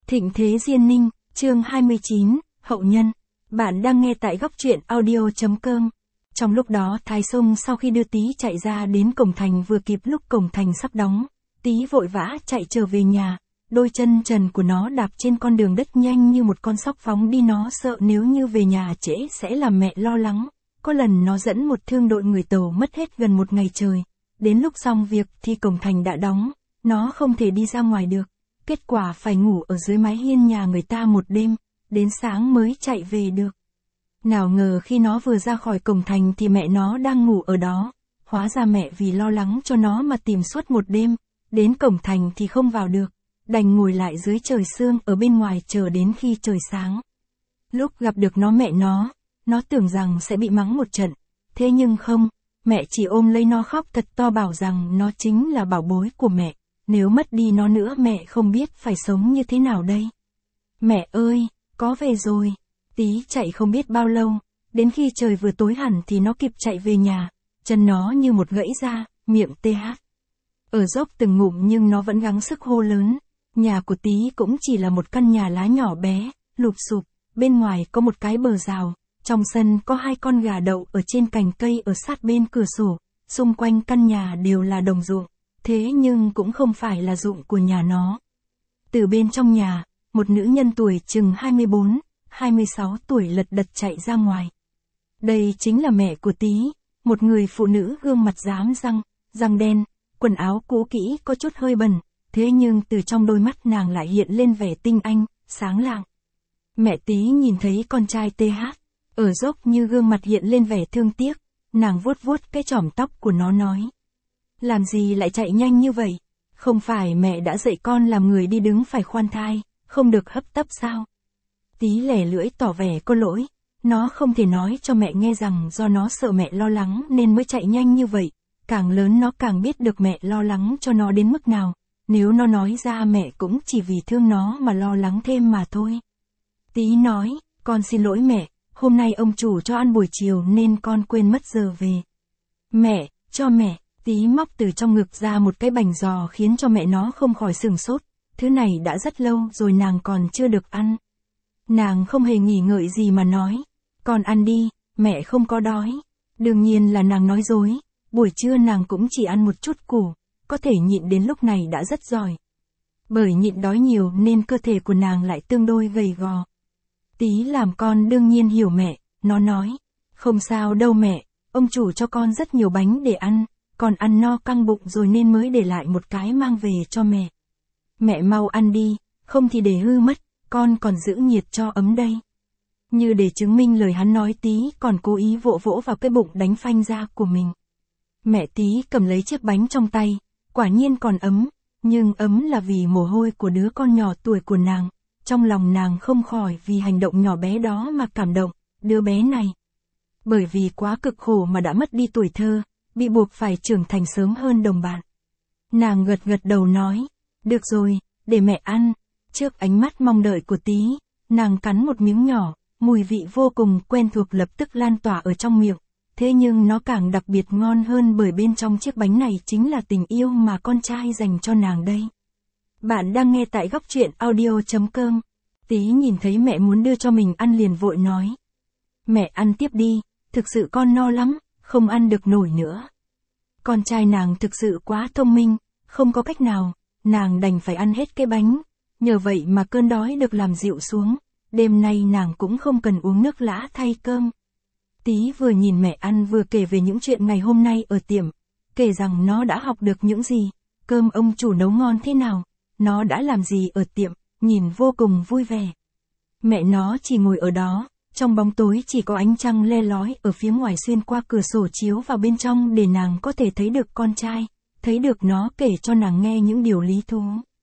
Thịnh Thế Diên Ninh, chương 29, Hậu Nhân. Bạn đang nghe tại góc truyện audio.com. Trong lúc đó Thái Sung sau khi đưa Tý chạy ra đến cổng thành vừa kịp lúc cổng thành sắp đóng, Tý vội vã chạy trở về nhà, đôi chân trần của nó đạp trên con đường đất nhanh như một con sóc phóng đi, nó sợ nếu như về nhà trễ sẽ làm mẹ lo lắng. Có lần nó dẫn một thương đội người Tàu mất hết gần một ngày trời, đến lúc xong việc thì cổng thành đã đóng, nó không thể đi ra ngoài được. Kết quả phải ngủ ở dưới mái hiên nhà người ta một đêm, đến sáng mới chạy về được. Nào ngờ khi nó vừa ra khỏi cổng thành thì mẹ nó đang ngủ ở đó, hóa ra mẹ vì lo lắng cho nó mà tìm suốt một đêm, đến cổng thành thì không vào được, đành ngồi lại dưới trời sương ở bên ngoài chờ đến khi trời sáng. Lúc gặp được mẹ nó tưởng rằng sẽ bị mắng một trận, thế nhưng không, mẹ chỉ ôm lấy nó khóc thật to bảo rằng nó chính là bảo bối của mẹ. Nếu mất đi nó nữa mẹ không biết phải sống như thế nào đây. Mẹ ơi, có về rồi. Tý chạy không biết bao lâu, đến khi trời vừa tối hẳn thì nó kịp chạy về nhà, chân nó như một gãy ra, miệng tê hát. Ở dốc từng ngụm nhưng nó vẫn gắng sức hô lớn. Nhà của Tý cũng chỉ là một căn nhà lá nhỏ bé, lụp xụp, bên ngoài có một cái bờ rào, trong sân có 2 con gà đậu ở trên cành cây ở sát bên cửa sổ, xung quanh căn nhà đều là đồng ruộng. Thế nhưng cũng không phải là ruộng của nhà nó. Từ bên trong nhà, một nữ nhân tuổi chừng 24, 26 tuổi lật đật chạy ra ngoài. Đây chính là mẹ của Tý, một người phụ nữ gương mặt rám răng đen, quần áo cũ kỹ có chút hơi bẩn, thế nhưng từ trong đôi mắt nàng lại hiện lên vẻ tinh anh, sáng lạng. Mẹ Tý nhìn thấy con trai TH, ở dốc như gương mặt hiện lên vẻ thương tiếc, nàng vuốt vuốt cái chỏm tóc của nó nói. Làm gì lại chạy nhanh như vậy? Không phải mẹ đã dạy con làm người đi đứng phải khoan thai, không được hấp tấp sao? Tý lẻ lưỡi tỏ vẻ có lỗi, nó không thể nói cho mẹ nghe rằng do nó sợ mẹ lo lắng nên mới chạy nhanh như vậy, càng lớn nó càng biết được mẹ lo lắng cho nó đến mức nào, nếu nó nói ra mẹ cũng chỉ vì thương nó mà lo lắng thêm mà thôi. Tý nói, con xin lỗi mẹ, hôm nay ông chủ cho ăn buổi chiều nên con quên mất giờ về. Mẹ, cho mẹ. Tý móc từ trong ngực ra một cái bành giò khiến cho mẹ nó không khỏi sửng sốt, thứ này đã rất lâu rồi nàng còn chưa được ăn. Nàng không hề nghỉ ngợi gì mà nói, con ăn đi, mẹ không có đói. Đương nhiên là nàng nói dối, buổi trưa nàng cũng chỉ ăn một chút củ, có thể nhịn đến lúc này đã rất giỏi. Bởi nhịn đói nhiều nên cơ thể của nàng lại tương đối gầy gò. Tý làm con đương nhiên hiểu mẹ, nó nói, không sao đâu mẹ, ông chủ cho con rất nhiều bánh để ăn. Con ăn no căng bụng rồi nên mới để lại một cái mang về cho mẹ. Mẹ mau ăn đi, không thì để hư mất, con còn giữ nhiệt cho ấm đây. Như để chứng minh lời hắn nói Tý còn cố ý vỗ vỗ vào cái bụng đánh phanh ra của mình. Mẹ Tý cầm lấy chiếc bánh trong tay, quả nhiên còn ấm, nhưng ấm là vì mồ hôi của đứa con nhỏ tuổi của nàng. Trong lòng nàng không khỏi vì hành động nhỏ bé đó mà cảm động, đứa bé này. Bởi vì quá cực khổ mà đã mất đi tuổi thơ, bị buộc phải trưởng thành sớm hơn đồng bạn. Nàng gật gật đầu nói, được rồi, để mẹ ăn. Trước ánh mắt mong đợi của Tý, nàng cắn một miếng nhỏ, mùi vị vô cùng quen thuộc lập tức lan tỏa ở trong miệng. Thế nhưng nó càng đặc biệt ngon hơn bởi bên trong chiếc bánh này chính là tình yêu mà con trai dành cho nàng đây. Bạn đang nghe tại góc truyện audio.com. Tý nhìn thấy mẹ muốn đưa cho mình ăn liền vội nói. Mẹ ăn tiếp đi, thực sự con no lắm. Không ăn được nổi nữa. Con trai nàng thực sự quá thông minh, không có cách nào, nàng đành phải ăn hết cái bánh, nhờ vậy mà cơn đói được làm dịu xuống, đêm nay nàng cũng không cần uống nước lã thay cơm. Tý vừa nhìn mẹ ăn vừa kể về những chuyện ngày hôm nay ở tiệm, kể rằng nó đã học được những gì, cơm ông chủ nấu ngon thế nào, nó đã làm gì ở tiệm, nhìn vô cùng vui vẻ. Mẹ nó chỉ ngồi ở đó. Trong bóng tối chỉ có ánh trăng le lói ở phía ngoài xuyên qua cửa sổ chiếu vào bên trong để nàng có thể thấy được con trai, thấy được nó kể cho nàng nghe những điều lý thú.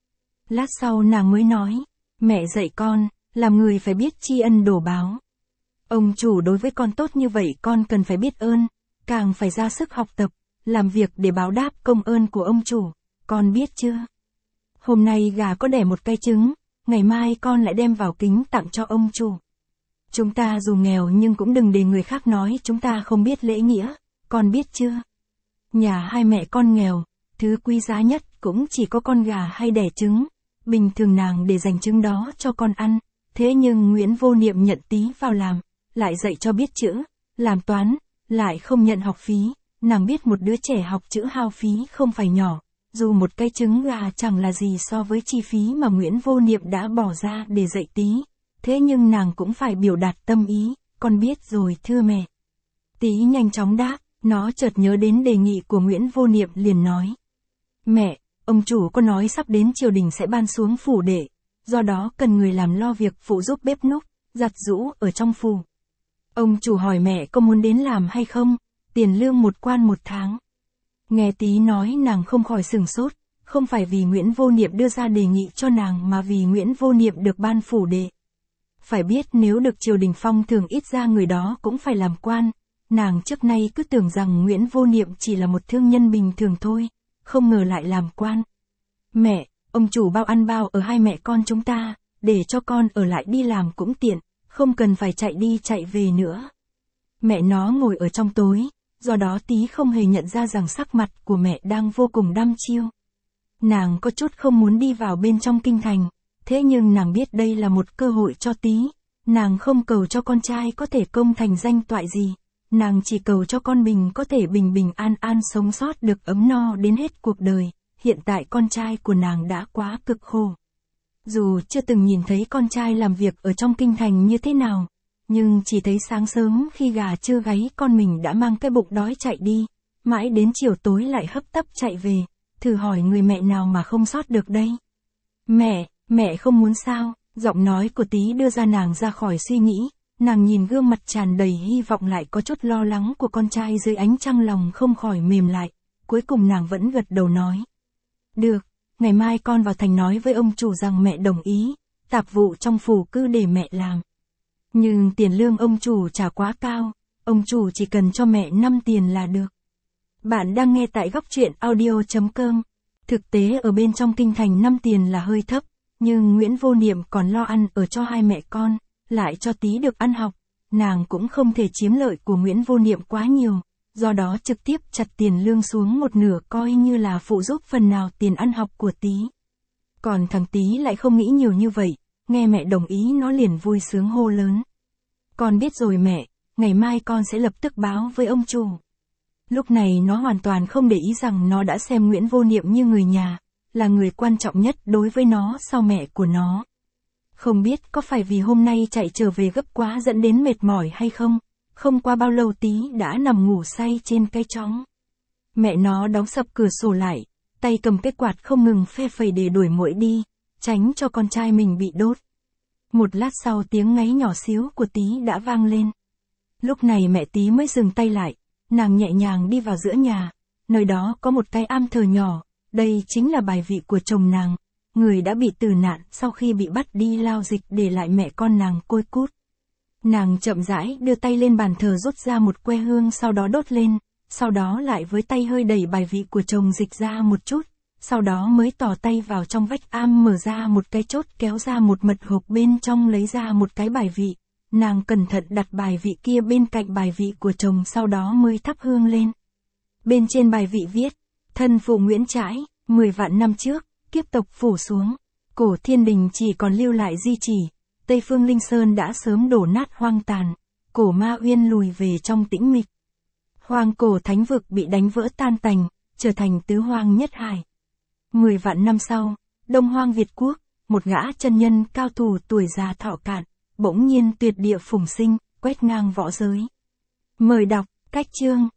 Lát sau nàng mới nói, mẹ dạy con, làm người phải biết tri ân đổ báo. Ông chủ đối với con tốt như vậy con cần phải biết ơn, càng phải ra sức học tập, làm việc để báo đáp công ơn của ông chủ, con biết chưa? Hôm nay gà có đẻ một cái trứng, ngày mai con lại đem vào kính tặng cho ông chủ. Chúng ta dù nghèo nhưng cũng đừng để người khác nói chúng ta không biết lễ nghĩa, con biết chưa? Nhà hai mẹ con nghèo, thứ quý giá nhất cũng chỉ có con gà hay đẻ trứng, bình thường nàng để dành trứng đó cho con ăn, thế nhưng Nguyễn Vô Niệm nhận Tí vào làm, lại dạy cho biết chữ, làm toán, lại không nhận học phí, nàng biết một đứa trẻ học chữ hao phí không phải nhỏ, dù một cái trứng gà chẳng là gì so với chi phí mà Nguyễn Vô Niệm đã bỏ ra để dạy Tí, thế nhưng nàng cũng phải biểu đạt tâm ý, con biết rồi thưa mẹ. Tí nhanh chóng đáp, nó chợt nhớ đến đề nghị của Nguyễn Vô Niệm liền nói. Mẹ, ông chủ có nói sắp đến triều đình sẽ ban xuống phủ đệ, do đó cần người làm lo việc phụ giúp bếp núc, giặt giũ ở trong phủ. Ông chủ hỏi mẹ có muốn đến làm hay không, tiền lương 1 quan 1 tháng. Nghe Tí nói nàng không khỏi sửng sốt, không phải vì Nguyễn Vô Niệm đưa ra đề nghị cho nàng mà vì Nguyễn Vô Niệm được ban phủ đệ. Phải biết nếu được triều đình phong thường ít ra người đó cũng phải làm quan, nàng trước nay cứ tưởng rằng Nguyễn Vô Niệm chỉ là một thương nhân bình thường thôi, không ngờ lại làm quan. Mẹ, ông chủ bao ăn bao ở hai mẹ con chúng ta, để cho con ở lại đi làm cũng tiện, không cần phải chạy đi chạy về nữa. Mẹ nó ngồi ở trong tối, do đó Tí không hề nhận ra rằng sắc mặt của mẹ đang vô cùng đăm chiêu. Nàng có chút không muốn đi vào bên trong kinh thành, thế nhưng nàng biết đây là một cơ hội cho Tí, nàng không cầu cho con trai có thể công thành danh toại gì, nàng chỉ cầu cho con mình có thể bình bình an an sống sót được ấm no đến hết cuộc đời, hiện tại con trai của nàng đã quá cực khổ. Dù chưa từng nhìn thấy con trai làm việc ở trong kinh thành như thế nào, nhưng chỉ thấy sáng sớm khi gà chưa gáy con mình đã mang cái bụng đói chạy đi, mãi đến chiều tối lại hấp tấp chạy về, thử hỏi người mẹ nào mà không sót được đây. Mẹ không muốn sao, giọng nói của Tí đưa ra nàng ra khỏi suy nghĩ, nàng nhìn gương mặt tràn đầy hy vọng lại có chút lo lắng của con trai dưới ánh trăng lòng không khỏi mềm lại, cuối cùng nàng vẫn gật đầu nói. Được, ngày mai con vào thành nói với ông chủ rằng mẹ đồng ý, tạp vụ trong phủ cứ để mẹ làm. Nhưng tiền lương ông chủ trả quá cao, ông chủ chỉ cần cho mẹ 5 tiền là được. Bạn đang nghe tại Góc Truyện Audio.com. Thực tế ở bên trong kinh thành 5 tiền là hơi thấp, nhưng Nguyễn Vô Niệm còn lo ăn ở cho hai mẹ con, lại cho Tí được ăn học, nàng cũng không thể chiếm lợi của Nguyễn Vô Niệm quá nhiều, do đó trực tiếp chặt tiền lương xuống một nửa coi như là phụ giúp phần nào tiền ăn học của Tí. Còn thằng Tí lại không nghĩ nhiều như vậy, nghe mẹ đồng ý nó liền vui sướng hô lớn. Con biết rồi mẹ, ngày mai con sẽ lập tức báo với ông chủ. Lúc này nó hoàn toàn không để ý rằng nó đã xem Nguyễn Vô Niệm như người nhà, là người quan trọng nhất đối với nó sau mẹ của nó. Không biết có phải vì hôm nay chạy trở về gấp quá dẫn đến mệt mỏi hay không, không qua bao lâu Tí đã nằm ngủ say trên cái chõng. Mẹ nó đóng sập cửa sổ lại, tay cầm cái quạt không ngừng phe phẩy để đuổi muỗi đi, tránh cho con trai mình bị đốt. Một lát sau tiếng ngáy nhỏ xíu của Tí đã vang lên. Lúc này mẹ Tí mới dừng tay lại, nàng nhẹ nhàng đi vào giữa nhà, nơi đó có một cái am thờ nhỏ, đây chính là bài vị của chồng nàng, người đã bị tử nạn sau khi bị bắt đi lao dịch để lại mẹ con nàng côi cút. Nàng chậm rãi đưa tay lên bàn thờ rút ra một que hương sau đó đốt lên, sau đó lại với tay hơi đẩy bài vị của chồng dịch ra một chút, sau đó mới tỏ tay vào trong vách am mở ra một cái chốt kéo ra một mật hộp bên trong lấy ra một cái bài vị. Nàng cẩn thận đặt bài vị kia bên cạnh bài vị của chồng sau đó mới thắp hương lên. Bên trên bài vị viết, thân phụ Nguyễn Trãi, 10 vạn năm trước, kiếp tộc phủ xuống, cổ thiên đình chỉ còn lưu lại di chỉ, Tây phương Linh Sơn đã sớm đổ nát hoang tàn, cổ Ma Uyên lùi về trong tĩnh mịch. Hoang cổ thánh vực bị đánh vỡ tan tành, trở thành tứ hoang nhất hải. 10 vạn năm sau, Đông Hoang Việt Quốc, một gã chân nhân cao thủ tuổi già thọ cạn, bỗng nhiên tuyệt địa phùng sinh, quét ngang võ giới. Mời đọc, cách chương.